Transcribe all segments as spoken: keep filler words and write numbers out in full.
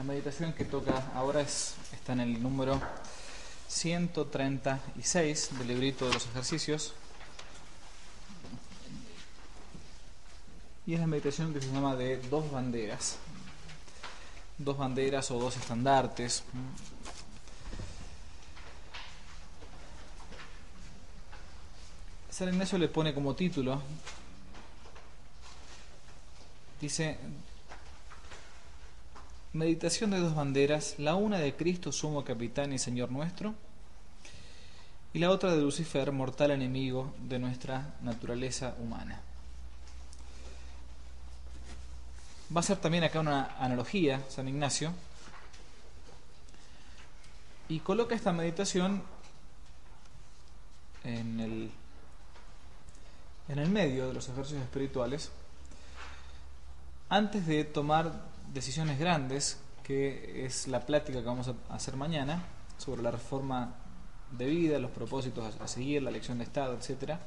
meditación que toca ahora es, está en el número ciento treinta y seis del librito de los ejercicios. Y es la meditación que se llama de dos banderas. Dos banderas o dos estandartes. San Ignacio le pone como título, dice: meditación de dos banderas, la una de Cristo, sumo capitán y Señor nuestro, y la otra de Lucifer, mortal enemigo de nuestra naturaleza humana. Va a ser también acá una analogía, San Ignacio, y coloca esta meditación en el, en el medio de los ejercicios espirituales, antes de tomar decisiones grandes, que es la plática que vamos a hacer mañana sobre la reforma de vida, los propósitos a seguir, la elección de Estado, etcétera.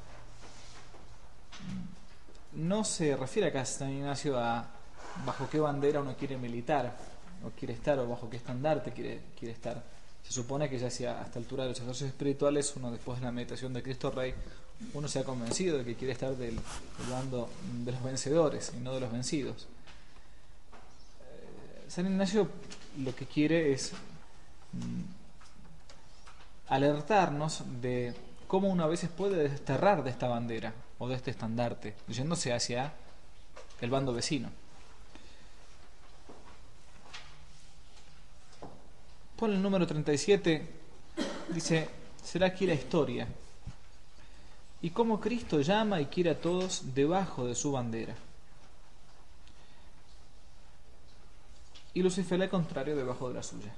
No se refiere acá San Ignacio a bajo qué bandera uno quiere militar o quiere estar, o bajo qué estandarte quiere, quiere estar. Se supone que ya hacia a esta altura de los ejercicios espirituales, uno después de la meditación de Cristo Rey, uno se ha convencido de que quiere estar del, del bando de los vencedores y no de los vencidos. San Ignacio lo que quiere es mm, alertarnos de cómo uno a veces puede desterrar de esta bandera o de este estandarte, yéndose hacia el bando vecino. Por el número treinta y siete dice: será aquí la historia, y cómo Cristo llama y quiere a todos debajo de su bandera, y Lucifer al contrario debajo de la suya.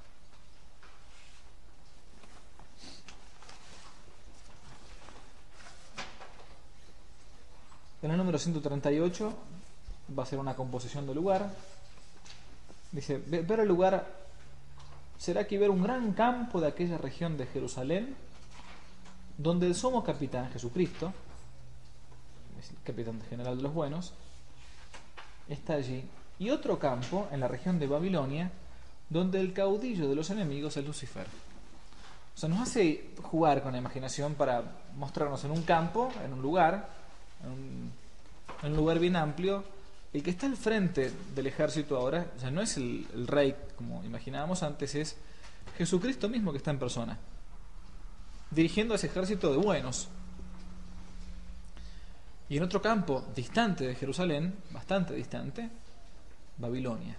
En el número ciento treinta y ocho va a ser una composición del lugar. Dice: ver el lugar será aquí ver un gran campo de aquella región de Jerusalén, donde el sumo capitán Jesucristo, es el capitán general de los buenos, está allí, y otro campo en la región de Babilonia, donde el caudillo de los enemigos es Lucifer. O sea, nos hace jugar con la imaginación para mostrarnos en un campo, en un lugar, en un, en un lugar bien amplio. El que está al frente del ejército ahora, o sea, no es el, el rey como imaginábamos antes, es Jesucristo mismo que está en persona, dirigiendo a ese ejército de buenos. Y en otro campo distante de Jerusalén, bastante distante, Babilonia.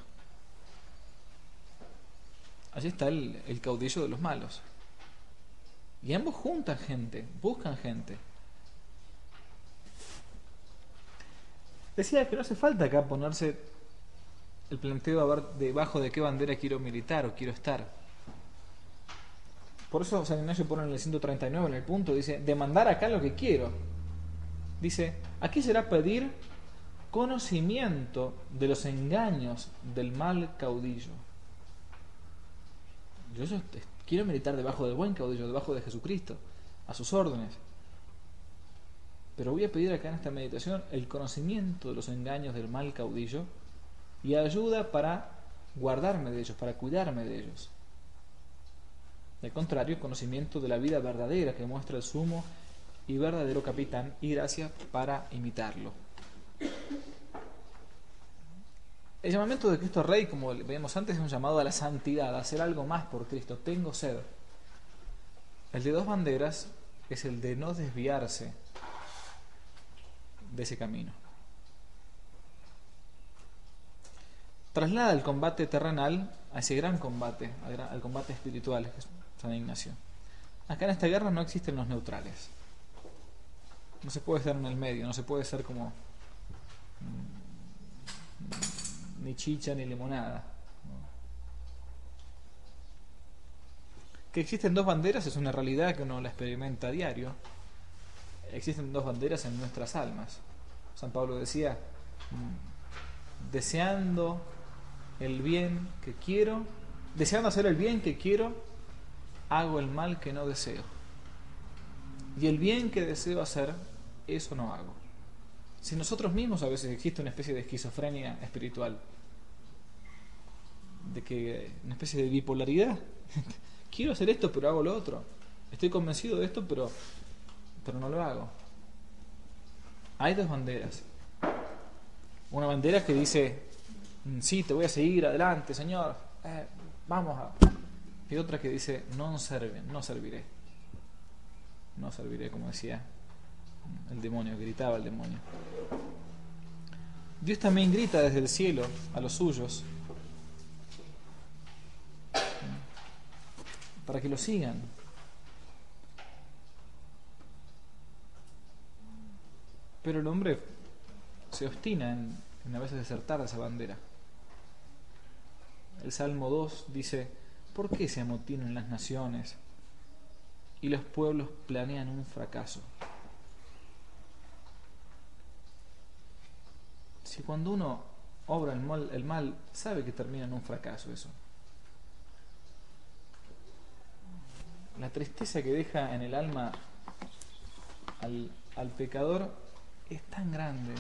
Allí está el, el caudillo de los malos. Y ambos juntan gente, buscan gente. Decía que no hace falta acá ponerse el planteo a ver debajo de qué bandera quiero militar o quiero estar. Por eso San Ignacio pone en el ciento treinta y nueve, en el punto, dice: demandar acá lo que quiero. Dice: aquí será pedir conocimiento de los engaños del mal caudillo. Yo, yo quiero militar debajo del buen caudillo, debajo de Jesucristo, a sus órdenes. Pero voy a pedir acá en esta meditación el conocimiento de los engaños del mal caudillo y ayuda para guardarme de ellos, para cuidarme de ellos. Al contrario, el conocimiento de la vida verdadera que muestra el sumo y verdadero capitán, y gracia para imitarlo. El llamamiento de Cristo Rey, como veíamos antes, es un llamado a la santidad, a hacer algo más por Cristo. Tengo sed. El de dos banderas es el de no desviarse de ese camino. Traslada el combate terrenal a ese gran combate, al, gran, al combate espiritual, que es San Ignacio. Acá en esta guerra no existen los neutrales. No se puede estar en el medio, no se puede ser como mmm, ni chicha ni limonada. ¿No? Que existen dos banderas es una realidad que uno la experimenta a diario. Existen dos banderas en nuestras almas. San Pablo decía: deseando el bien que quiero, deseando hacer el bien que quiero, hago el mal que no deseo. Y el bien que deseo hacer, eso no hago. Si nosotros mismos a veces existe una especie de esquizofrenia espiritual. de que una especie de bipolaridad. Quiero hacer esto, pero hago lo otro. Estoy convencido de esto, pero, pero no lo hago. Hay dos banderas. Una bandera que dice, sí, te voy a seguir adelante, Señor, eh, vamos a... Y otra que dice, no serven, no serviré. No serviré, como decía el demonio, gritaba el demonio. Dios también grita desde el cielo a los suyos para que lo sigan. Pero el hombre se obstina en, en a veces desertar de esa bandera. El Salmo dos dice, ¿por qué se amotinan las naciones y los pueblos planean un fracaso? Si cuando uno obra el mal, el mal, sabe que termina en un fracaso eso. La tristeza que deja en el alma al, al pecador es tan grande.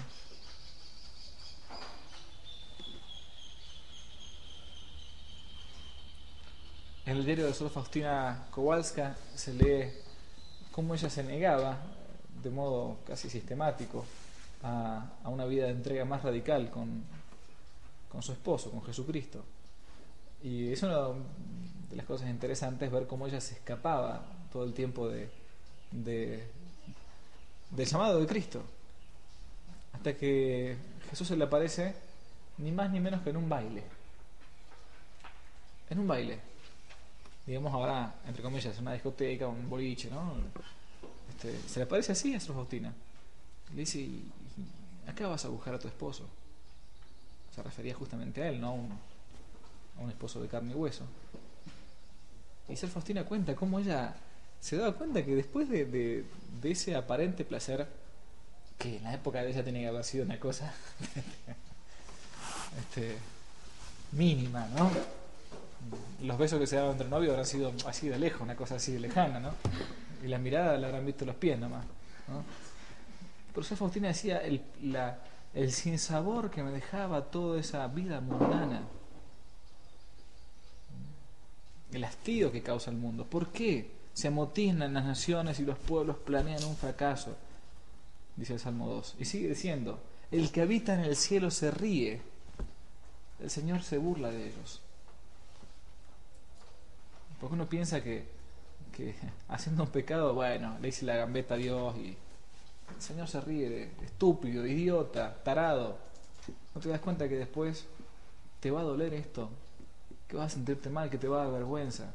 En el diario de Sor Faustina Kowalska se lee cómo ella se negaba, de modo casi sistemático, a, a una vida de entrega más radical con, con su esposo, con Jesucristo. Y es una de las cosas interesantes ver cómo ella se escapaba todo el tiempo de, de, del llamado de Cristo, hasta que Jesús se le aparece ni más ni menos que en un baile. En un baile. Digamos ahora, entre comillas, una discoteca, un boliche, ¿no? Este, se le aparece así a Sor Faustina. Le dice, y, y acá vas a buscar a tu esposo. Se refería justamente a él, no a un, a un esposo de carne y hueso. Y Sor Faustina cuenta cómo ella se daba cuenta que después de, de, de ese aparente placer, que en la época de ella tenía que haber sido una cosa este, mínima, ¿no? Los besos que se daban entre novios habrán sido así de lejos, una cosa así de lejana, ¿no? Y la mirada la habrán visto los pies nomás, ¿no? Pero Sor Faustina decía el, la, el sinsabor que me dejaba toda esa vida mundana, el hastío que causa el mundo. ¿Por qué se amotinan las naciones y los pueblos planean un fracaso? Dice el Salmo dos. Y sigue diciendo, el que habita en el cielo se ríe, el Señor se burla de ellos. Porque uno piensa que, que haciendo un pecado, bueno, le dice la gambeta a Dios y el Señor se ríe de estúpido, idiota, tarado. ¿No te das cuenta que después te va a doler esto? Que vas a sentirte mal, que te va a dar vergüenza.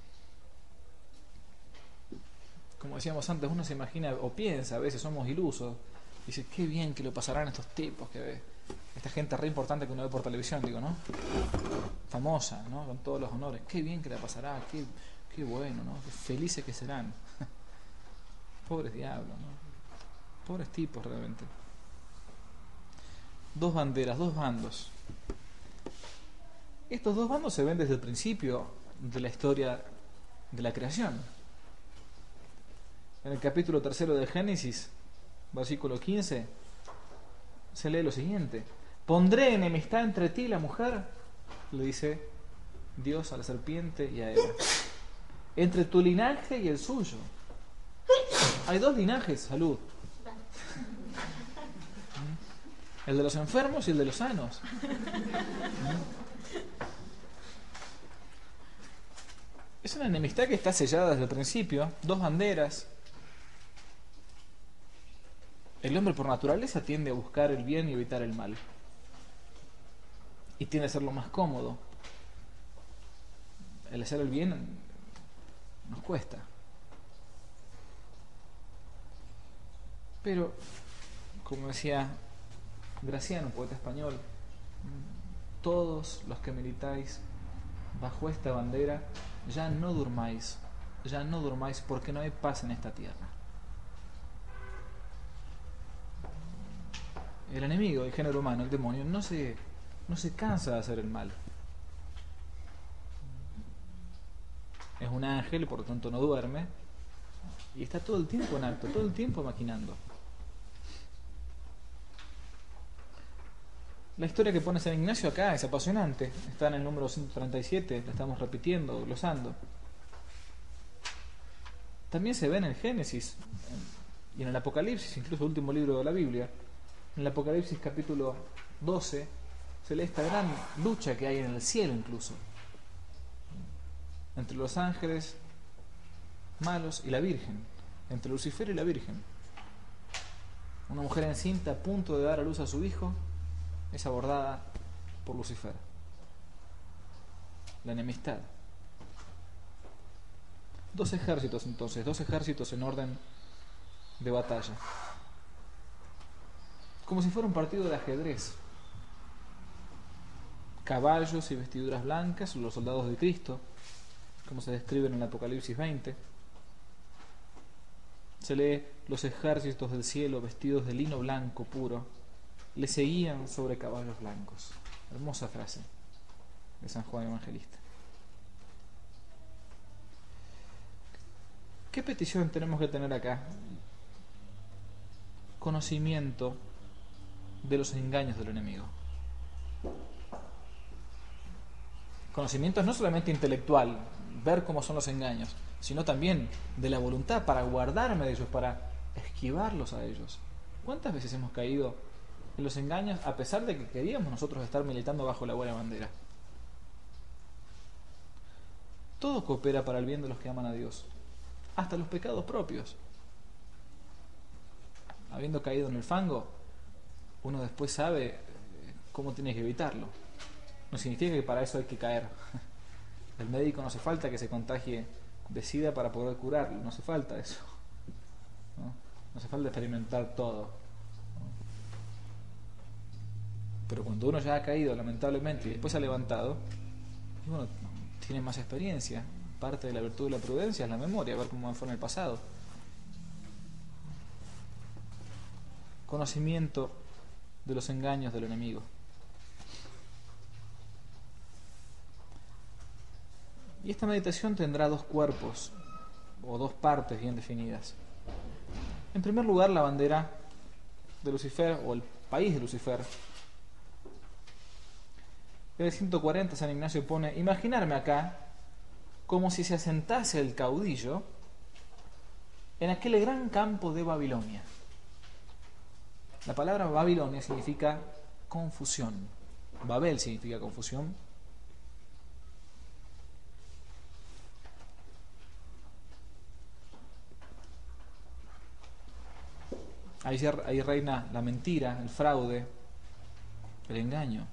Como decíamos antes, uno se imagina o piensa, a veces somos ilusos, dice, qué bien que lo pasarán estos tipos, que ve esta gente re importante que uno ve por televisión, digo, ¿no? Famosa, ¿no? Con todos los honores, qué bien que la pasará, qué, qué bueno, ¿no? Qué felices que serán. Pobres diablos, ¿no? Pobres tipos realmente. Dos banderas, dos bandos. Estos dos bandos se ven desde el principio de la historia de la creación. En el capítulo tercero de Génesis, versículo quince, se lee lo siguiente: pondré enemistad entre ti y la mujer, le dice Dios a la serpiente y a Eva, entre tu linaje y el suyo. Hay dos linajes, salud. El de los enfermos y el de los sanos. Es una enemistad que está sellada desde el principio, dos banderas. El hombre por naturaleza tiende a buscar el bien y evitar el mal. Y tiende a ser lo más cómodo. El hacer el bien nos cuesta. Pero, como decía Graciano, poeta español, todos los que militáis bajo esta bandera, ya no durmáis, ya no durmáis porque no hay paz en esta tierra. El enemigo, el género humano, el demonio, no se, no se cansa de hacer el mal. Es un ángel, por lo tanto no duerme, y está todo el tiempo en acto, todo el tiempo maquinando. La historia que pone San Ignacio acá es apasionante. Está en el número ciento treinta y siete, la estamos repitiendo, glosando. También se ve en el Génesis y en el Apocalipsis, incluso el último libro de la Biblia. En el Apocalipsis capítulo doce se lee esta gran lucha que hay en el cielo incluso, entre los ángeles malos y la Virgen, entre Lucifer y la Virgen. Una mujer encinta a punto de dar a luz a su hijo es abordada por Lucifer. La enemistad. Dos ejércitos entonces, dos ejércitos en orden de batalla. Como si fuera un partido de ajedrez. Caballos y vestiduras blancas, los soldados de Cristo, como se describe en el Apocalipsis veinte. Se lee: los ejércitos del cielo vestidos de lino blanco puro le seguían sobre caballos blancos. Hermosa frase de San Juan Evangelista. ¿Qué petición tenemos que tener acá? Conocimiento de los engaños del enemigo. Conocimiento no solamente intelectual, ver cómo son los engaños, sino también de la voluntad para guardarme de ellos, para esquivarlos a ellos. ¿Cuántas veces hemos caído en los engaños a pesar de que queríamos nosotros estar militando bajo la buena bandera? Todo coopera para el bien de los que aman a Dios, hasta los pecados propios. Habiendo caído en el fango, uno después sabe cómo tiene que evitarlo. No significa que para eso hay que caer. El médico no hace falta que se contagie de SIDA para poder curarlo, no hace falta eso. No, no hace falta experimentar todo. ¿No? Pero cuando uno ya ha caído, lamentablemente, y después se ha levantado, y bueno, tiene más experiencia. Parte de la virtud de la prudencia es la memoria, ver cómo fue en el pasado. Conocimiento de los engaños del enemigo. Y esta meditación tendrá dos cuerpos, o dos partes bien definidas. En primer lugar, la bandera de Lucifer, o el país de Lucifer. En el ciento cuarenta San Ignacio pone: imaginarme acá como si se asentase el caudillo en aquel gran campo de Babilonia. La palabra Babilonia significa confusión. Babel significa confusión. Ahí, ahí reina la mentira, el fraude, el engaño.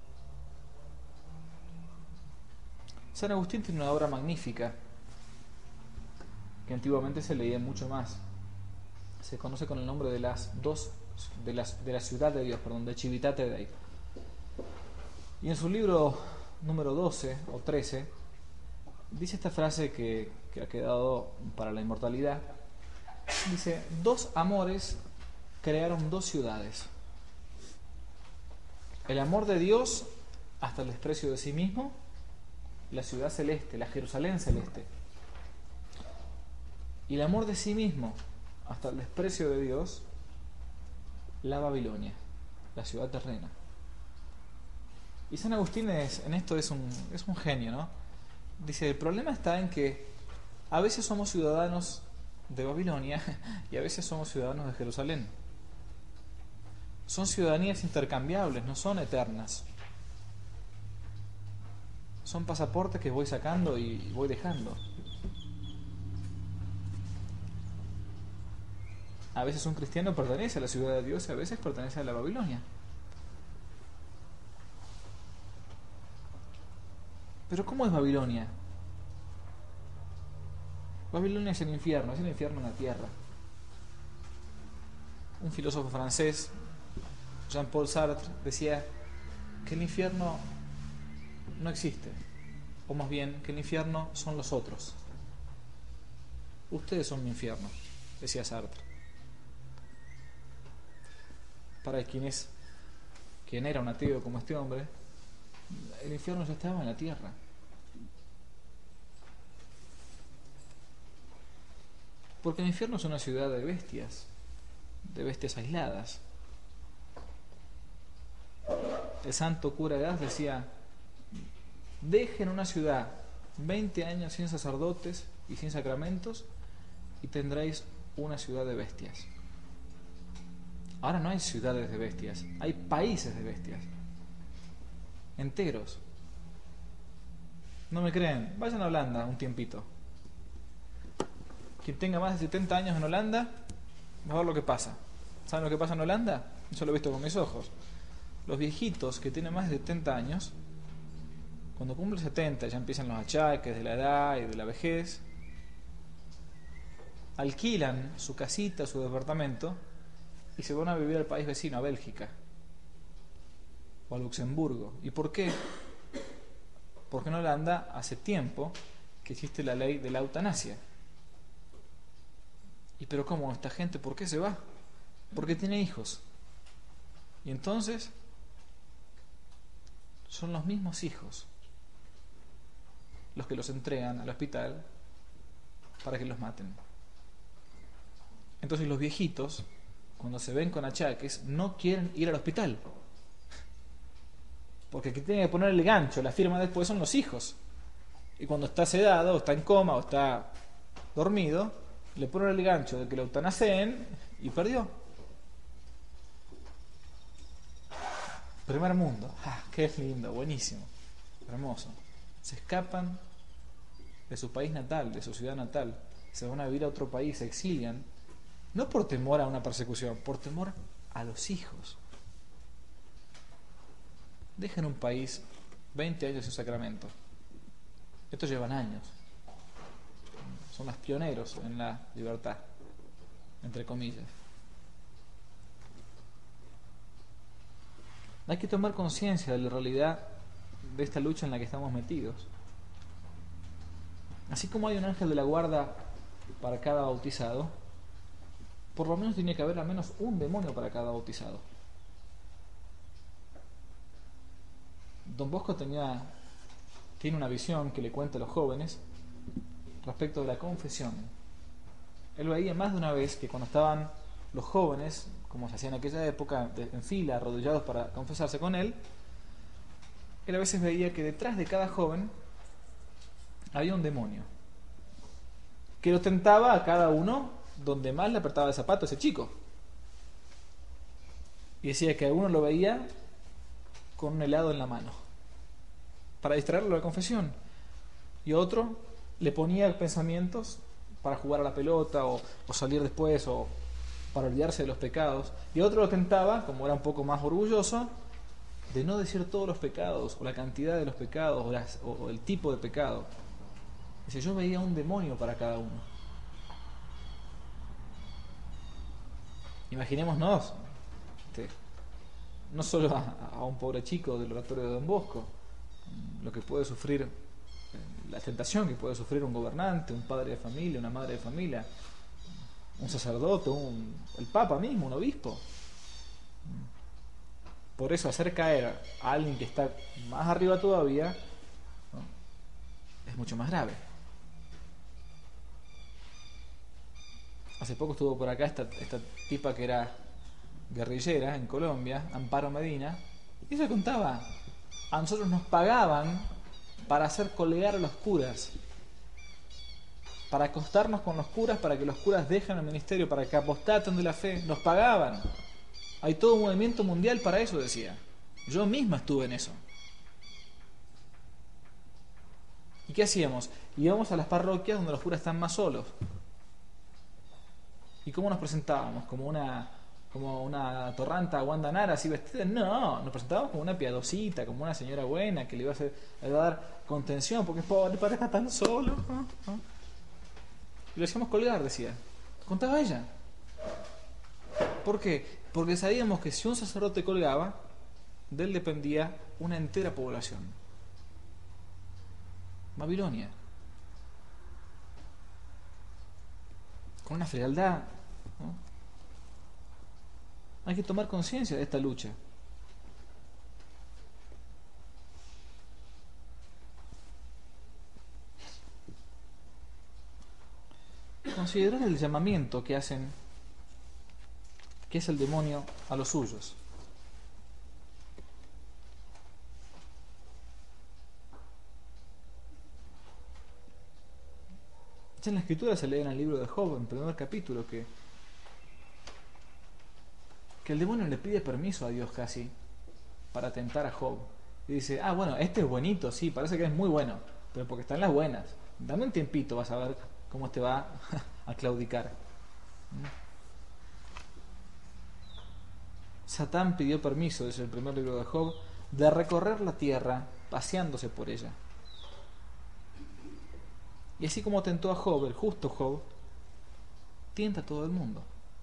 San Agustín tiene una obra magnífica que antiguamente se leía mucho más. Se conoce con el nombre de las dos de, las, de la ciudad de Dios, perdón, de Civitate Dei. Y en su libro número doce o trece dice esta frase que, que ha quedado para la inmortalidad. Dice: dos amores crearon dos ciudades. El amor de Dios hasta el desprecio de sí mismo, la ciudad celeste, la Jerusalén celeste. Y el amor de sí mismo hasta el desprecio de Dios, la Babilonia, la ciudad terrena. Y San Agustín es, en esto es un, es un genio, ¿no? Dice: el problema está en que a veces somos ciudadanos de Babilonia y a veces somos ciudadanos de Jerusalén. Son ciudadanías intercambiables, no son eternas. Son pasaportes que voy sacando y voy dejando. A veces un cristiano pertenece a la ciudad de Dios y a veces pertenece a la Babilonia. Pero ¿cómo es Babilonia? Babilonia es el infierno, es el infierno en la tierra. Un filósofo francés, Jean-Paul Sartre, decía que el infierno no existe, o más bien que el infierno son los otros. Ustedes son mi infierno, decía Sartre. Para quien es, quien era un ateo como este hombre, el infierno ya estaba en la tierra. Porque el infierno es una ciudad de bestias, de bestias aisladas. el santo cura de Gas decía: dejen una ciudad veinte años sin sacerdotes y sin sacramentos y tendréis una ciudad de bestias. Ahora no hay ciudades de bestias, hay países de bestias enteros. ¿No me creen? Vayan a Holanda un tiempito. Quien tenga más de setenta años en Holanda va a ver lo que pasa. ¿Saben lo que pasa en Holanda? Yo lo he visto con mis ojos. Los viejitos que tienen más de setenta años, cuando cumplen setenta ya empiezan los achaques de la edad y de la vejez, alquilan su casita, su departamento y se van a vivir al país vecino, a Bélgica o a Luxemburgo. ¿Y por qué? Porque en Holanda hace tiempo que existe la ley de la eutanasia. ¿Y pero cómo? ¿Esta gente por qué se va? Porque tiene hijos. Y entonces son los mismos hijos los que los entregan al hospital para que los maten. Entonces los viejitos, cuando se ven con achaques, no quieren ir al hospital. Porque el que tiene que poner el gancho, la firma después, son los hijos. Y cuando está sedado, o está en coma, o está dormido, le ponen el gancho de que lo eutanaseen y perdió. Primer mundo. Ah, qué lindo, buenísimo, hermoso. Se escapan de su país natal, de su ciudad natal, se van a vivir a otro país, se exilian, no por temor a una persecución, por temor a los hijos. Dejen un país veinte años sin sacramento. Estos llevan años. Son los pioneros en la libertad, entre comillas. Hay que tomar conciencia de la realidad de esta lucha en la que estamos metidos. Así como hay un ángel de la guarda para cada bautizado, por lo menos tiene que haber al menos un demonio para cada bautizado. Don Bosco tenía, tiene una visión que le cuenta a los jóvenes respecto de la confesión. Él veía más de una vez que cuando estaban los jóvenes, como se hacía en aquella época, en fila, arrodillados para confesarse con él, él a veces veía que detrás de cada joven había un demonio que lo tentaba a cada uno donde más le apretaba el zapato a ese chico. Y decía que a uno lo veía con un helado en la mano para distraerlo de la confesión, y a otro le ponía pensamientos para jugar a la pelota o, o salir después, o para olvidarse de los pecados, y a otro lo tentaba, como era un poco más orgulloso, de no decir todos los pecados o la cantidad de los pecados o, las, o, o el tipo de pecado. Dice, yo veía un demonio para cada uno. Imaginémonos este, no solo a, a un pobre chico del oratorio de Don Bosco, lo que puede sufrir, la tentación que puede sufrir un gobernante, un padre de familia, una madre de familia, un sacerdote, un, el papa mismo, un obispo. Por eso hacer caer a alguien que está más arriba todavía, ¿no?, es mucho más grave. Hace poco estuvo por acá esta, esta tipa que era guerrillera en Colombia, Amparo Medina, y ella contaba, a nosotros nos pagaban para hacer colgar a los curas, para acostarnos con los curas, para que los curas dejen el ministerio, para que apostaten de la fe. Nos pagaban. Hay todo un movimiento mundial para eso, decía. Yo misma estuve en eso. ¿Y qué hacíamos? Íbamos a las parroquias donde los curas están más solos. ¿Y cómo nos presentábamos? ¿Como una, como una torranta guandanara así vestida? No, nos presentábamos como una piadosita, como una señora buena que le iba a, hacer, le iba a dar contención, porque pobre, padre está tan solo. Y lo hacíamos colgar, decía. Contaba ella. ¿Por qué? Porque sabíamos que si un sacerdote colgaba, de él dependía una entera población. Babilonia. Con una frialdad, ¿no? Hay que tomar conciencia de esta lucha. Considerar el llamamiento que hacen, que es el demonio, a los suyos. Esto en la escritura se lee en el libro de Job, en el primer capítulo, que, que el demonio le pide permiso a Dios casi para tentar a Job. Y dice, ah, bueno, este es buenito, sí, parece que es muy bueno, pero porque está en las buenas. Dame un tiempito, vas a ver cómo te va a claudicar. Satán pidió permiso, dice el primer libro de Job, de recorrer la tierra paseándose por ella. Y así como tentó a Job, el justo Job, tienta a todo el mundo.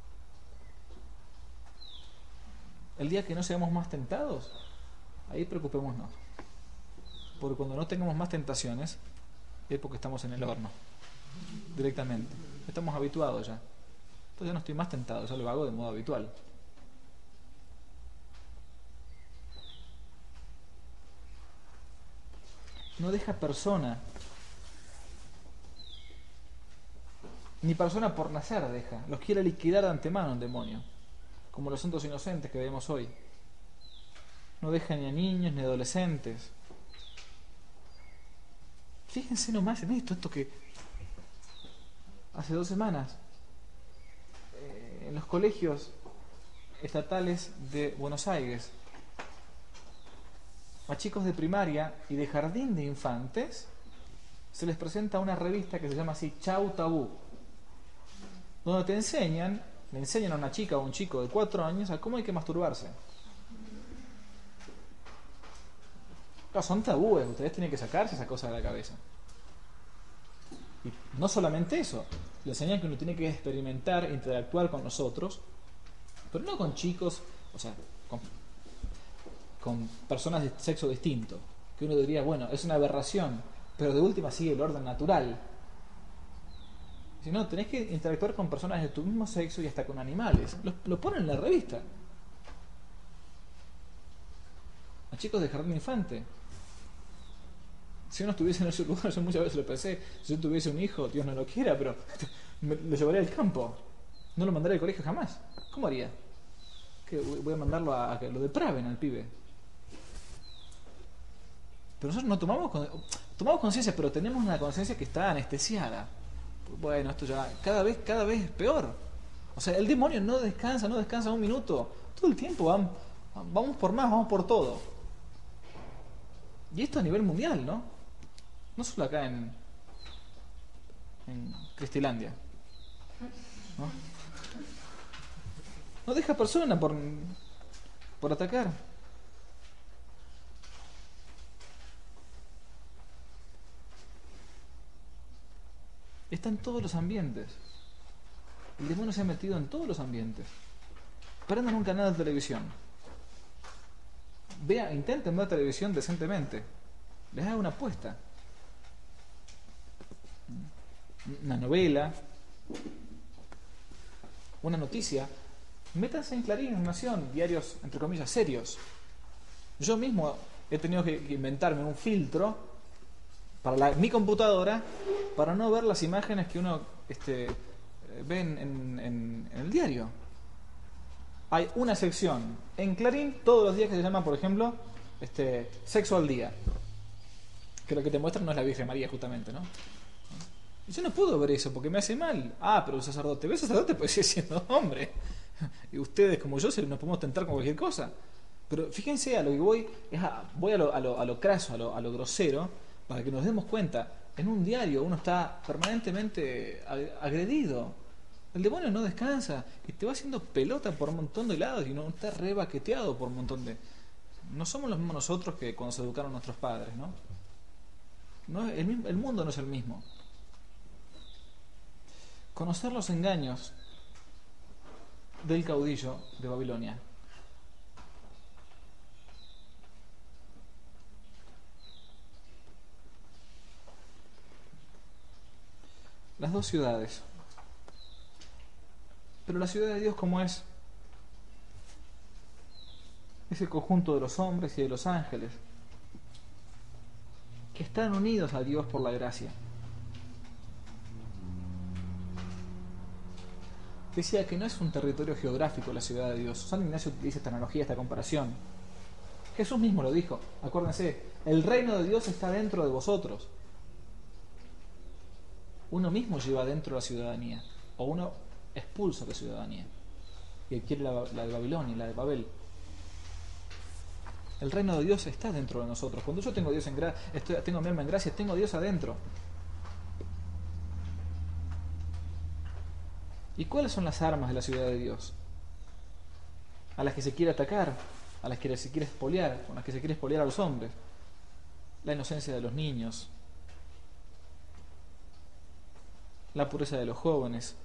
El día que no seamos más tentados, ahí preocupémonos. Porque cuando no tengamos más tentaciones, es porque estamos en el horno, directamente. Estamos habituados ya. Entonces ya no estoy más tentado, ya lo hago de modo habitual. No deja persona, ni persona por nacer deja. Los quiere liquidar de antemano el demonio, como los santos inocentes que vemos hoy. No deja ni a niños ni a adolescentes. Fíjense nomás en esto, esto que hace dos semanas eh, en los colegios estatales de Buenos Aires, a chicos de primaria y de jardín de infantes se les presenta una revista que se llama así, Chau Tabú, donde te enseñan, le enseñan a una chica o a un chico de cuatro años a cómo hay que masturbarse. Claro, son tabúes, ustedes tienen que sacarse esa cosa de la cabeza. Y no solamente eso, le enseñan que uno tiene que experimentar, interactuar con nosotros, pero no con chicos, o sea, con, con personas de sexo distinto, que uno diría, bueno, es una aberración, pero de última sigue el orden natural. Si no, tenés que interactuar con personas de tu mismo sexo y hasta con animales. Lo, lo ponen en la revista. A chicos de jardín de infante. Si uno estuviese en ese lugar, yo muchas veces lo pensé, si yo tuviese un hijo, Dios no lo quiera, pero me, lo llevaría al campo. No lo mandaría al colegio jamás. ¿Cómo haría? ¿Qué, voy a mandarlo a, a que lo depraven al pibe? Pero nosotros no tomamos tomamos conciencia, pero tenemos una conciencia que está anestesiada. Bueno, esto ya cada vez cada vez es peor. O sea, el demonio no descansa, no descansa un minuto. Todo el tiempo vamos, vamos por más, vamos por todo. Y esto a nivel mundial, ¿no? No solo acá en, en Cristilandia. ¿No? No deja persona por, por atacar. Está en todos los ambientes. El demonio se ha metido en todos los ambientes. Prendan un canal de televisión. Vea, intenten ver televisión decentemente. Les hago una apuesta. Una novela, una noticia. Métanse en Clarín, en Nación, diarios entre comillas serios. Yo mismo he tenido que inventarme un filtro para la, mi computadora para no ver las imágenes que uno este, ve en, en, en, en el diario. Hay una sección en Clarín todos los días que se llama, por ejemplo, este, Sexo al Día, que lo que te muestran no es la Virgen María justamente, ¿no? Y yo no puedo ver eso porque me hace mal. Ah, pero un sacerdote, ¿ves? Sacerdote puede seguir siendo hombre. Y ustedes como yo nos podemos tentar con cualquier cosa. Pero fíjense, a lo que voy es a, voy a lo, a, lo, a lo craso, a lo, a lo grosero, para que nos demos cuenta. En un diario uno está permanentemente agredido. El demonio no descansa y te va haciendo pelota por un montón de lados y uno está rebaqueteado por un montón de... No somos los mismos nosotros que cuando se educaron nuestros padres, ¿no? No es el, mismo, el mundo no es el mismo. Conocer los engaños del caudillo de Babilonia. Las dos ciudades. Pero la ciudad de Dios, ¿cómo es? Es el conjunto de los hombres y de los ángeles que están unidos a Dios por la gracia. Decía que no es un territorio geográfico la ciudad de Dios. San Ignacio utiliza esta analogía, esta comparación. Jesús mismo lo dijo. Acuérdense, el reino de Dios está dentro de vosotros. uno mismo lleva dentro la ciudadanía, o uno expulsa la ciudadanía y adquiere la, la de Babilonia, la de Babel. El reino de Dios está dentro de nosotros. Cuando yo tengo Dios en gra- estoy, tengo mi alma en gracia, tengo a Dios adentro. ¿Y cuáles son las armas de la ciudad de Dios? A las que se quiere atacar, a las que se quiere expoliar, con las que se quiere expoliar a los hombres. La inocencia de los niños, la pureza de los jóvenes,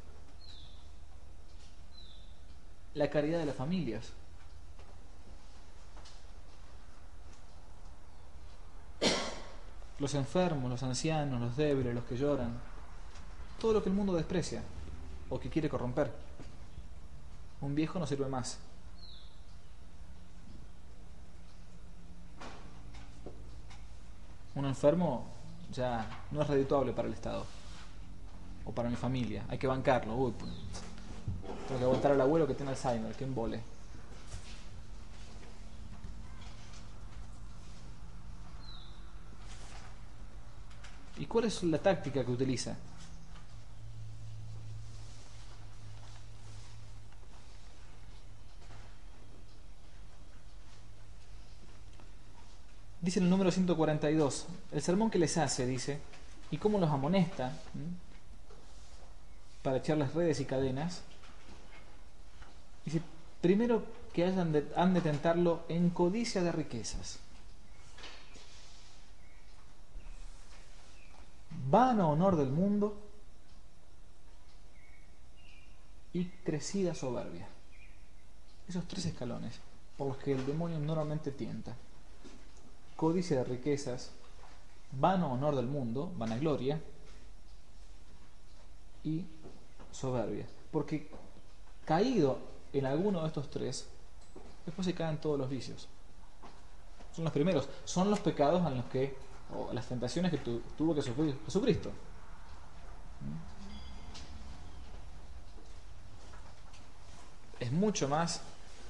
la caridad de las familias. Los enfermos, los ancianos, los débiles, los que lloran. Todo lo que el mundo desprecia o que quiere corromper. Un viejo no sirve más. Un enfermo ya no es redituable para el Estado o para mi familia. Hay que bancarlo. Uy, tengo que aguantar al abuelo que tiene Alzheimer, que embole. ¿Y cuál es la táctica que utiliza? Dice en el número ciento cuarenta y dos, el sermón que les hace, dice, y cómo los amonesta, ¿m? para echarles redes y cadenas. Dice, primero que hayan de, han de tentarlo en codicia de riquezas. Vano honor del mundo y crecida soberbia. Esos tres escalones por los que el demonio normalmente tienta. Codicia de riquezas, vano honor del mundo, vanagloria y soberbia. Porque caído en alguno de estos tres, después se caen todos los vicios. Son los primeros, son los pecados en los que, o las tentaciones que tu, tuvo que sufrir Jesucristo. Es mucho más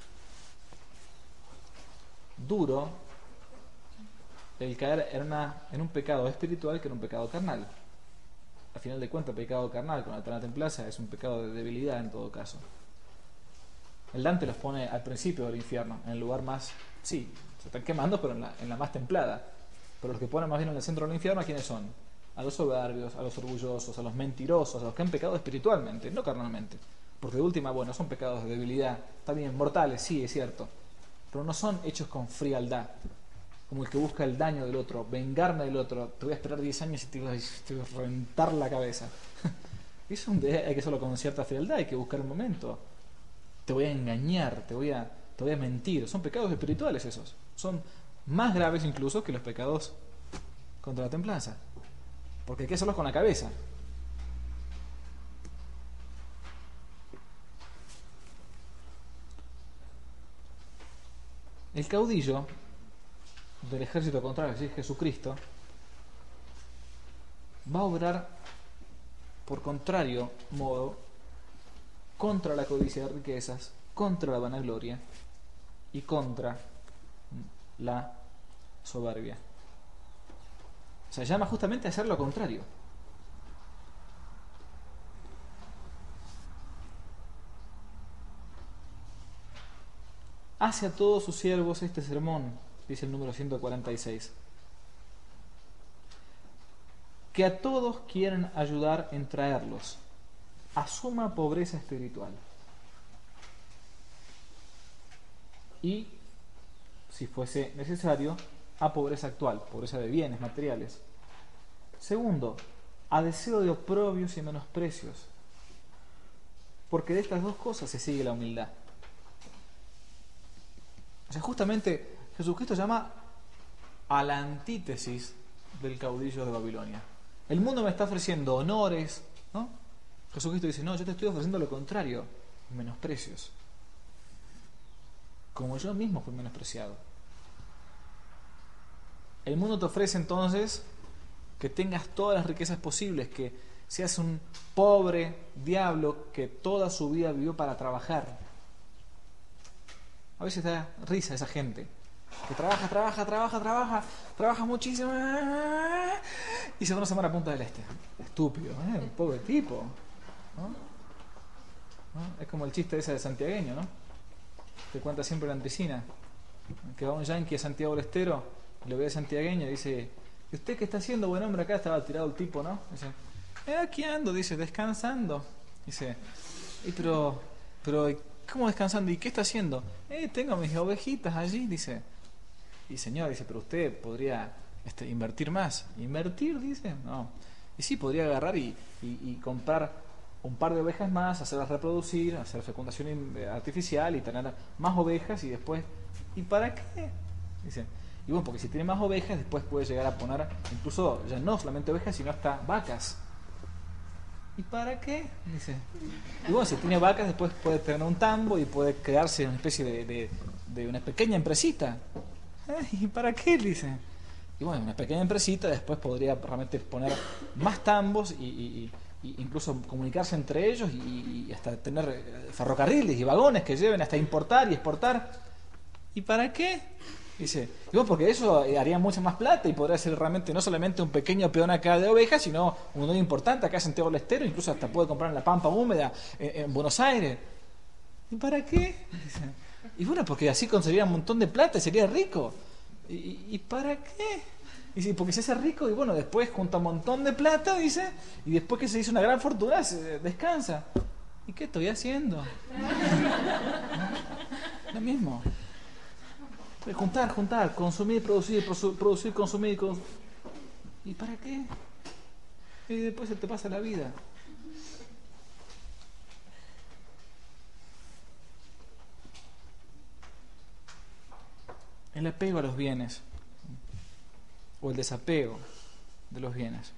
duro el caer en, una, en un pecado espiritual que en un pecado carnal. Al final de cuentas, el pecado carnal con la Tana Templaza es un pecado de debilidad en todo caso. El Dante los pone al principio del infierno, en el lugar más, sí, se están quemando, pero en la, en la más templada. Pero los que ponen más bien en el centro del infierno, ¿a quiénes son? A los soberbios, a los orgullosos, a los mentirosos, a los que han pecado espiritualmente, no carnalmente. Porque de última, bueno, son pecados de debilidad, también mortales, sí, es cierto, pero no son hechos con frialdad, como el que busca el daño del otro, vengarme del otro, te voy a esperar diez años y te voy a, te voy a reventar la cabeza. Eso hay que hacerlo con cierta frialdad, hay que buscar el momento. Te voy a engañar, te voy a, te voy a mentir. Son pecados espirituales esos. Son más graves incluso que los pecados contra la templanza. Porque hay que hacerlos con la cabeza. El caudillo del ejército contrario, que es Jesucristo, va a obrar por contrario modo contra la codicia de riquezas, contra la vanagloria y contra la soberbia. O sea, llama justamente a hacer lo contrario. Hace a todos sus siervos este sermón, dice el número ciento cuarenta y seis, que a todos quieren ayudar en traerlos a suma pobreza espiritual y, si fuese necesario, a pobreza actual, pobreza de bienes materiales. Segundo, a deseo de oprobios y menosprecios, porque de estas dos cosas se sigue la humildad. O sea, justamente Jesucristo llama a la antítesis del caudillo de Babilonia. El mundo me está ofreciendo honores, ¿no? Jesucristo dice, no, yo te estoy ofreciendo lo contrario, menosprecios. Como yo mismo fui menospreciado. El mundo te ofrece entonces que tengas todas las riquezas posibles, que seas un pobre diablo que toda su vida vivió para trabajar. A veces da risa esa gente que trabaja, trabaja, trabaja, trabaja, trabaja muchísimo y se van a semana a Punta del Este. Estúpido, ¿eh? Un pobre tipo, ¿no? ¿No? Es como el chiste ese de santiagueño, ¿no? Te cuenta siempre la piscina, que va un yanqui a Santiago del Estero, y lo ve a santiagueño y dice: ¿y usted qué está haciendo, buen hombre? Acá estaba tirado el tipo, ¿no? Dice: eh, aquí ando, dice, descansando. Dice: y pero, pero, ¿cómo descansando? ¿Y qué está haciendo? Eh, tengo mis ovejitas allí, dice. Y señor, dice, pero usted podría este, invertir más. ¿Invertir? Dice, no. Y sí, podría agarrar y, y, y comprar un par de ovejas más, hacerlas reproducir, hacer fecundación artificial y tener más ovejas y después... ¿Y para qué? Dice. Y bueno, porque si tiene más ovejas, después puede llegar a poner incluso ya no solamente ovejas, sino hasta vacas. ¿Y para qué? Dice. Y bueno, si tiene vacas, después puede tener un tambo y puede crearse una especie de, de, de una pequeña empresita. ¿Eh? ¿Y para qué? Dice. Y bueno, una pequeña empresita después podría realmente poner más tambos y, y, y incluso comunicarse entre ellos y, y hasta tener ferrocarriles y vagones que lleven hasta importar y exportar. ¿Y para qué? Dice, y bueno, porque eso haría mucha más plata y podría ser realmente no solamente un pequeño peón acá de ovejas, sino un dono importante acá en Santiago del Estero, incluso hasta puede comprar en la Pampa Húmeda, en, en Buenos Aires. ¿Y para qué? Dice, y bueno, porque así conseguiría un montón de plata y sería rico. ¿Y, y para qué? Dice, porque se hace rico y bueno, después junta un montón de plata, dice, y después que se hizo una gran fortuna, se descansa. ¿Y qué estoy haciendo? ¿No? Lo mismo. Juntar, juntar, consumir, producir, producir, consumir, consumir. ¿Y para qué? Y después se te pasa la vida. El apego a los bienes o el desapego de los bienes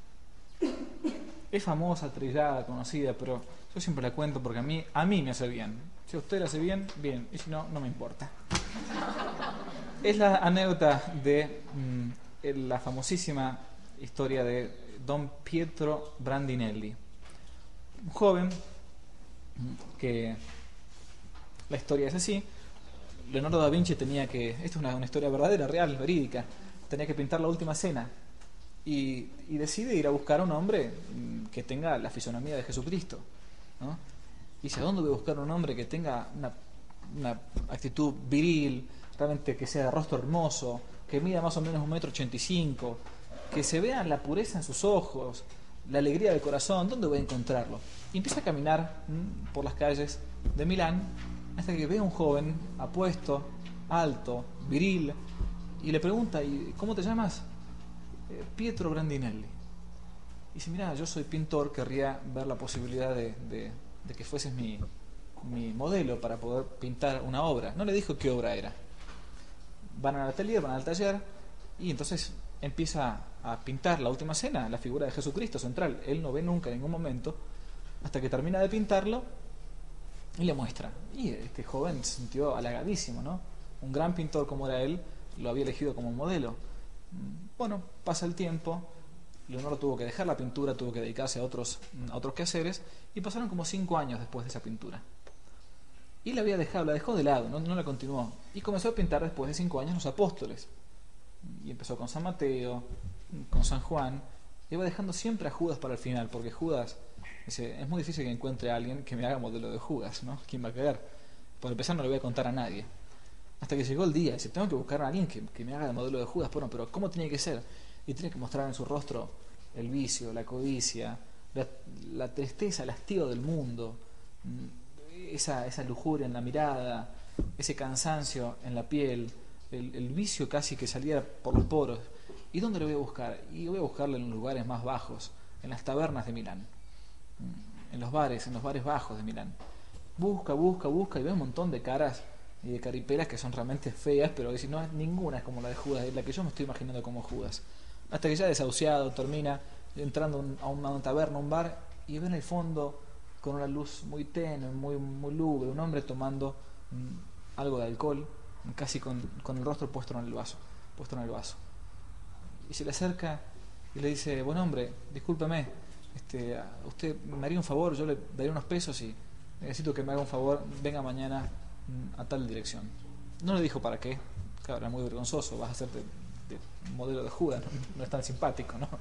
es famosa, trillada, conocida, pero yo siempre la cuento porque a mí a mí me hace bien. Si a usted le hace bien, bien, y si no, no me importa. Es la anécdota de mmm, la famosísima historia de Don Pietro Brandinelli, un joven que la historia es así. Leonardo da Vinci tenía que, esto es una, una historia verdadera, real, verídica, tenía que pintar la última cena y, y decide ir a buscar a un hombre que tenga la fisonomía de Jesucristo, ¿no? Y dice, ¿a dónde voy a buscar un hombre que tenga una, una actitud viril, realmente que sea de rostro hermoso, que mida más o menos un metro ochenta y cinco, que se vea la pureza en sus ojos, la alegría del corazón? ¿Dónde voy a encontrarlo? Y empieza a caminar m, por las calles de Milán hasta que ve a un joven apuesto, alto, viril, y le pregunta, ¿y cómo te llamas? Eh, Pietro Brandinelli. Y dice, mira, yo soy pintor, querría ver la posibilidad de, de, de que fueses mi, mi modelo para poder pintar una obra. No le dijo qué obra era. Van al atelier, van al taller, y entonces empieza a pintar la última cena, la figura de Jesucristo central. Él no ve nunca en ningún momento, hasta que termina de pintarlo y le muestra. Y este joven se sintió halagadísimo, ¿no? Un gran pintor como era él, lo había elegido como modelo. Bueno, pasa el tiempo, Leonardo tuvo que dejar la pintura, tuvo que dedicarse a otros, a otros quehaceres, y pasaron como cinco años después de esa pintura. Y la había dejado, la dejó de lado, no, no la continuó. Y comenzó a pintar después de cinco años los apóstoles. Y empezó con San Mateo, con San Juan, y iba dejando siempre a Judas para el final, porque Judas, dice, es muy difícil que encuentre a alguien que me haga modelo de Judas, ¿no? ¿Quién va a caer? Por empezar no le voy a contar a nadie. Hasta que llegó el día, dice, tengo que buscar a alguien que, que me haga de modelo de Judas. Bueno, pero ¿cómo tiene que ser? Y tiene que mostrar en su rostro el vicio, la codicia, la, la tristeza, el hastío del mundo, esa, esa lujuria en la mirada, ese cansancio en la piel, el, el vicio casi que salía por los poros. ¿Y dónde lo voy a buscar? Y voy a buscarlo en los lugares más bajos, en las tabernas de Milán, en los bares, en los bares bajos de Milán. Busca, busca, busca y ve un montón de caras y de caripelas que son realmente feas, pero dice, no, ninguna es como la de Judas, es la que yo me estoy imaginando como Judas. Hasta que ya desahuciado termina entrando a una taberna, un bar, y ve en el fondo, con una luz muy tenue, muy, muy lúgubre, un hombre tomando mmm, algo de alcohol, casi con, con el rostro puesto en el vaso, puesto en el vaso. Y se le acerca y le dice, buen hombre, discúlpeme, este, usted me haría un favor, yo le daría unos pesos y necesito que me haga un favor, venga mañana a tal dirección. No le dijo para qué, claro, era muy vergonzoso, vas a hacerte de modelo de Judas, no, no es tan simpático, ¿no?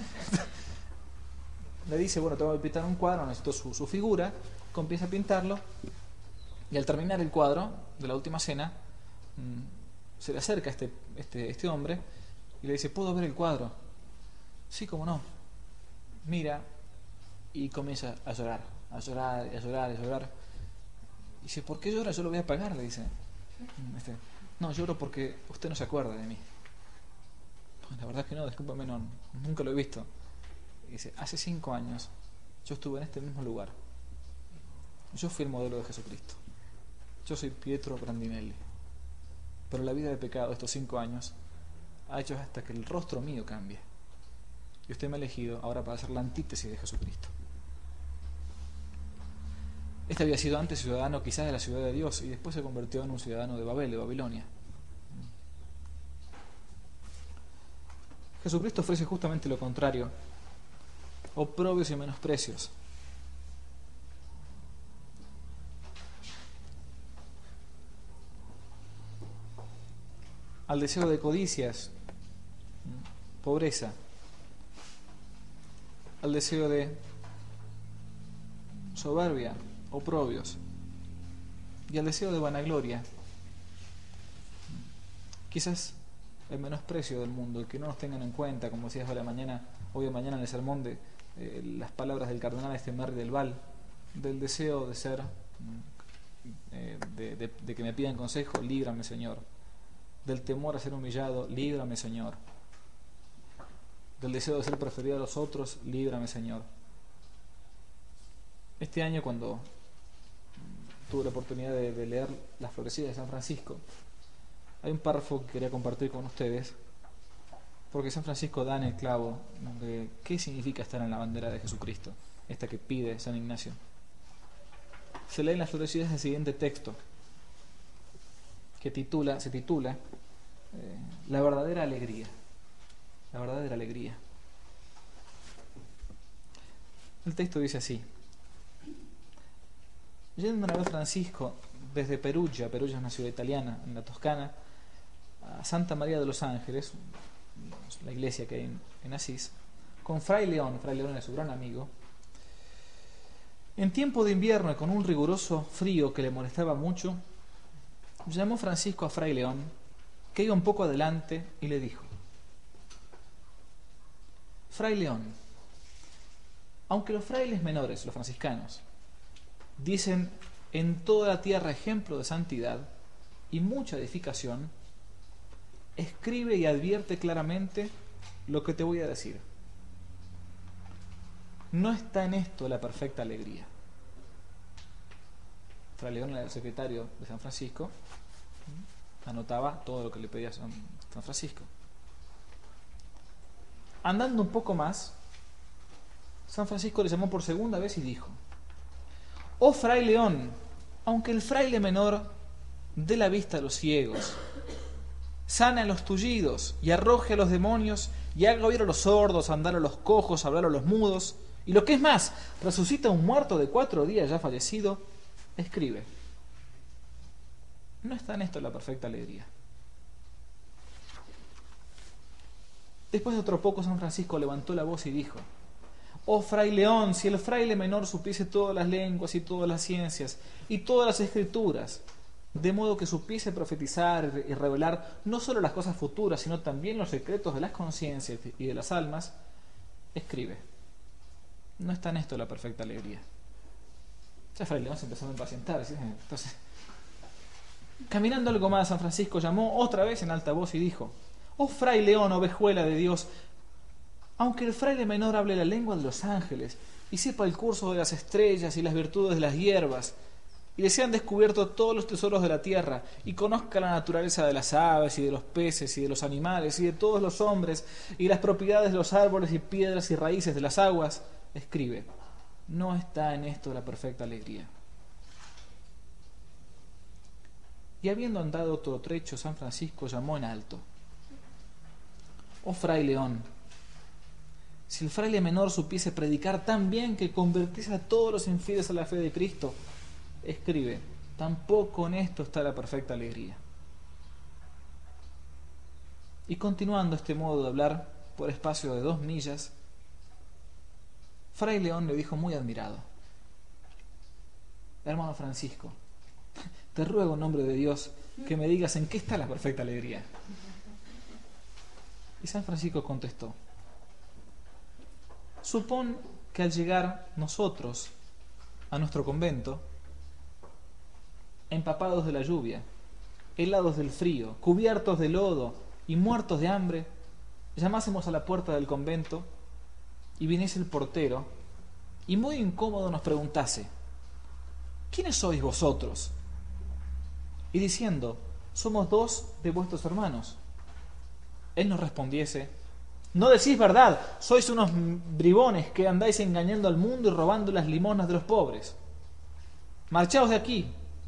Le dice, bueno, te voy a pintar un cuadro, necesito su, su figura, comienza a pintarlo, y al terminar el cuadro de la última cena, mmm, se le acerca este, este, este hombre y le dice, ¿puedo ver el cuadro? Sí, cómo no. Mira y comienza a llorar, a llorar, a llorar, a llorar. Y dice, ¿por qué llora? Yo lo voy a pagar, le dice. Este, no, lloro porque usted no se acuerda de mí. Pues la verdad es que no, discúlpame, no, nunca lo he visto. Y dice, hace cinco años yo estuve en este mismo lugar. Yo fui el modelo de Jesucristo. Yo soy Pietro Brandinelli. Pero la vida de pecado de estos cinco años ha hecho hasta que el rostro mío cambie. Y usted me ha elegido ahora para ser la antítesis de Jesucristo. Este había sido antes ciudadano quizás de la ciudad de Dios y después se convirtió en un ciudadano de Babel, de Babilonia. Jesucristo ofrece justamente lo contrario: oprobios y menosprecios. Al deseo de codicias, pobreza. Al deseo de soberbia, oprobios. Y al deseo de vanagloria, quizás el menosprecio del mundo, el que no nos tengan en cuenta, como decías hoy de mañana, hoy de mañana en el sermón, de eh, las palabras del cardenal Estemarri del Val, del deseo de ser, eh, de, de, de que me pidan consejo, líbrame, Señor. Del temor a ser humillado, líbrame, Señor. Del deseo de ser preferido a los otros, líbrame, Señor. Este año, cuando tuve la oportunidad de, de leer Las Florecidas de San Francisco, hay un párrafo que quería compartir con ustedes, porque San Francisco da en el clavo de qué significa estar en la bandera de Jesucristo, esta que pide San Ignacio. Se lee en Las Florecidas el siguiente texto, que titula, se titula eh, La verdadera alegría. La verdadera alegría. El texto dice así: yendo una vez Francisco desde Perugia, Perugia es una ciudad italiana en la Toscana, a Santa María de los Ángeles, la iglesia que hay en, en Asís, con Fray León, Fray León era su gran amigo, en tiempo de invierno y con un riguroso frío que le molestaba mucho, llamó Francisco a Fray León, que iba un poco adelante, y le dijo: Fray León, aunque los frailes menores, los franciscanos, dicen en toda la tierra ejemplo de santidad y mucha edificación, escribe y advierte claramente lo que te voy a decir. No está en esto la perfecta alegría. Fray León era el secretario de San Francisco, anotaba todo lo que le pedía San Francisco. Andando un poco más, San Francisco le llamó por segunda vez y dijo: oh Fray León, aunque el fraile menor dé la vista a los ciegos, sane a los tullidos y arroje a los demonios y haga oír a los sordos, andar a los cojos, hablar a los mudos, y lo que es más, resucita a un muerto de cuatro días ya fallecido, escribe. No está en esto la perfecta alegría. Después de otro poco, San Francisco levantó la voz y dijo: oh Fray León, si el fraile menor supiese todas las lenguas y todas las ciencias y todas las escrituras, de modo que supiese profetizar y revelar no solo las cosas futuras, sino también los secretos de las conciencias y de las almas, escribe. No está en esto la perfecta alegría. Ya Fray León se empezó a impacientar. ¿Sí? Entonces, caminando algo más, San Francisco llamó otra vez en alta voz y dijo: oh Fray León, ovejuela de Dios, aunque el fraile menor hable la lengua de los ángeles y sepa el curso de las estrellas y las virtudes de las hierbas, y le sean descubiertos todos los tesoros de la tierra, y conozca la naturaleza de las aves y de los peces y de los animales y de todos los hombres, y las propiedades de los árboles y piedras y raíces de las aguas, escribe. No está en esto la perfecta alegría. Y habiendo andado otro trecho, San Francisco llamó en alto: oh Fray León, si el fraile menor supiese predicar tan bien que convirtiese a todos los infieles a la fe de Cristo, escribe. Tampoco en esto está la perfecta alegría. Y continuando este modo de hablar por espacio de dos millas, Fray León le dijo muy admirado: hermano Francisco, te ruego en nombre de Dios que me digas en qué está la perfecta alegría. Y San Francisco contestó: supón que al llegar nosotros a nuestro convento, empapados de la lluvia, helados del frío, cubiertos de lodo y muertos de hambre, llamásemos a la puerta del convento y viniese el portero y muy incómodo nos preguntase: ¿quiénes sois vosotros? Y diciendo: somos dos de vuestros hermanos, él nos respondiese: no decís verdad, sois unos bribones que andáis engañando al mundo y robando las limosnas de los pobres. Marchaos de aquí.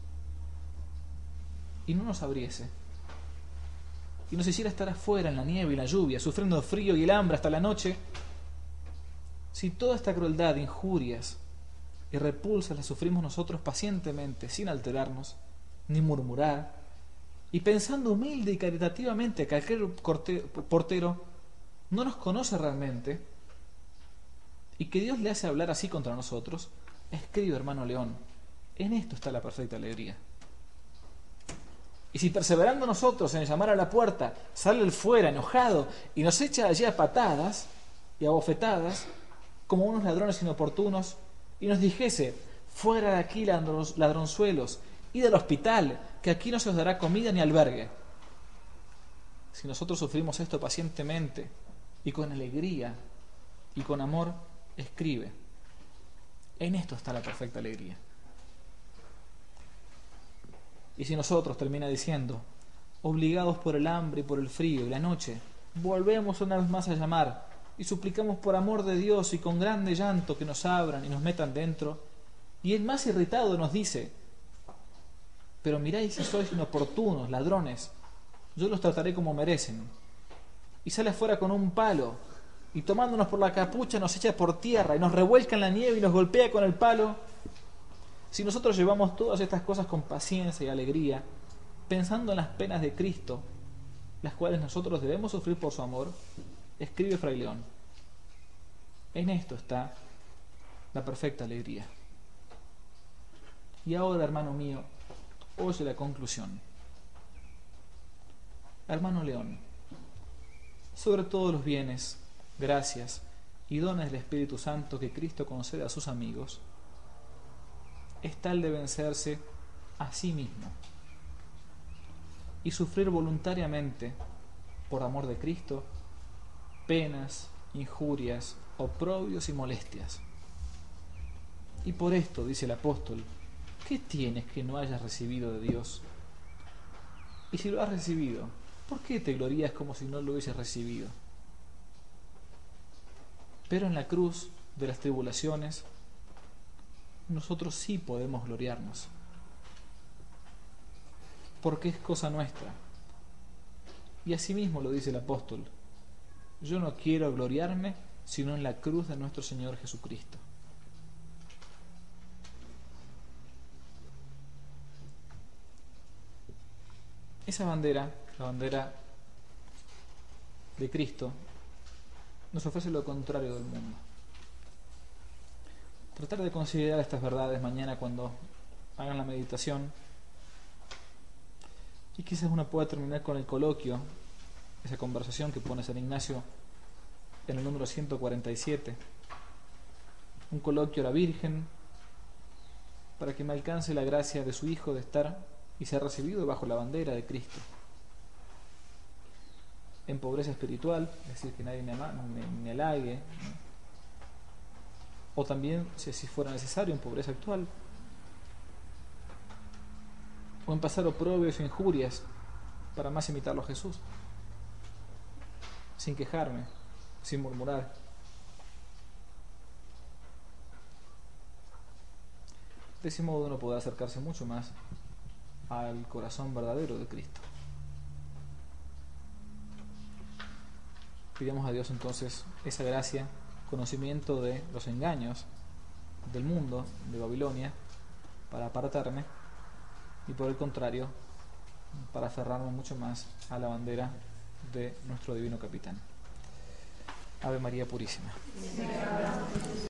Y no nos abriese, y nos hiciera estar afuera en la nieve y la lluvia, sufriendo el frío y el hambre hasta la noche. Si toda esta crueldad, injurias y repulsas las sufrimos nosotros pacientemente, sin alterarnos, ni murmurar, y pensando humilde y caritativamente que aquel portero no nos conoce realmente, y que Dios le hace hablar así contra nosotros, escribe, hermano León, en esto está la perfecta alegría. Y si perseverando nosotros en llamar a la puerta, sale el fuera enojado y nos echa allí a patadas y a bofetadas, como unos ladrones inoportunos, y nos dijese: fuera de aquí, ladronzuelos, id al hospital, que aquí no se os dará comida ni albergue. Si nosotros sufrimos esto pacientemente y con alegría y con amor, escribe, en esto está la perfecta alegría. Y si nosotros, termina diciendo, obligados por el hambre y por el frío y la noche, volvemos una vez más a llamar y suplicamos por amor de Dios y con grande llanto que nos abran y nos metan dentro, y el más irritado nos dice: pero miráis si sois inoportunos, ladrones, yo los trataré como merecen. Y sale afuera con un palo y tomándonos por la capucha nos echa por tierra y nos revuelca en la nieve y nos golpea con el palo. Si nosotros llevamos todas estas cosas con paciencia y alegría, pensando en las penas de Cristo, las cuales nosotros debemos sufrir por su amor, escribe Fray León, en esto está la perfecta alegría. Y ahora, hermano mío, oye la conclusión. Hermano León, sobre todos los bienes, gracias y dones del Espíritu Santo que Cristo concede a sus amigos, está el de vencerse a sí mismo y sufrir voluntariamente, por amor de Cristo, penas, injurias, oprobios y molestias. Y por esto, dice el apóstol, ¿qué tienes que no hayas recibido de Dios? Y si lo has recibido, ¿por qué te glorías como si no lo hubieses recibido? Pero en la cruz de las tribulaciones, nosotros sí podemos gloriarnos, porque es cosa nuestra. Y asimismo lo dice el apóstol: yo no quiero gloriarme sino en la cruz de nuestro Señor Jesucristo. Esa bandera, la bandera de Cristo, nos ofrece lo contrario del mundo. Tratar de considerar estas verdades mañana cuando hagan la meditación, y quizás uno pueda terminar con el coloquio, esa conversación que pone San Ignacio en el número ciento cuarenta y siete, un coloquio a la Virgen para que me alcance la gracia de su Hijo de estar y ser recibido bajo la bandera de Cristo, en pobreza espiritual, es decir, que nadie me, ama, me, me halague, ¿no? O también, si así fuera necesario, en pobreza actual, o en pasar oprobios e injurias para más imitarlo a Jesús, sin quejarme, sin murmurar. De ese modo uno podrá acercarse mucho más al corazón verdadero de Cristo. Pidamos a Dios entonces esa gracia, conocimiento de los engaños del mundo, de Babilonia, para apartarme, y por el contrario, para aferrarme mucho más a la bandera de nuestro divino capitán. Ave María Purísima.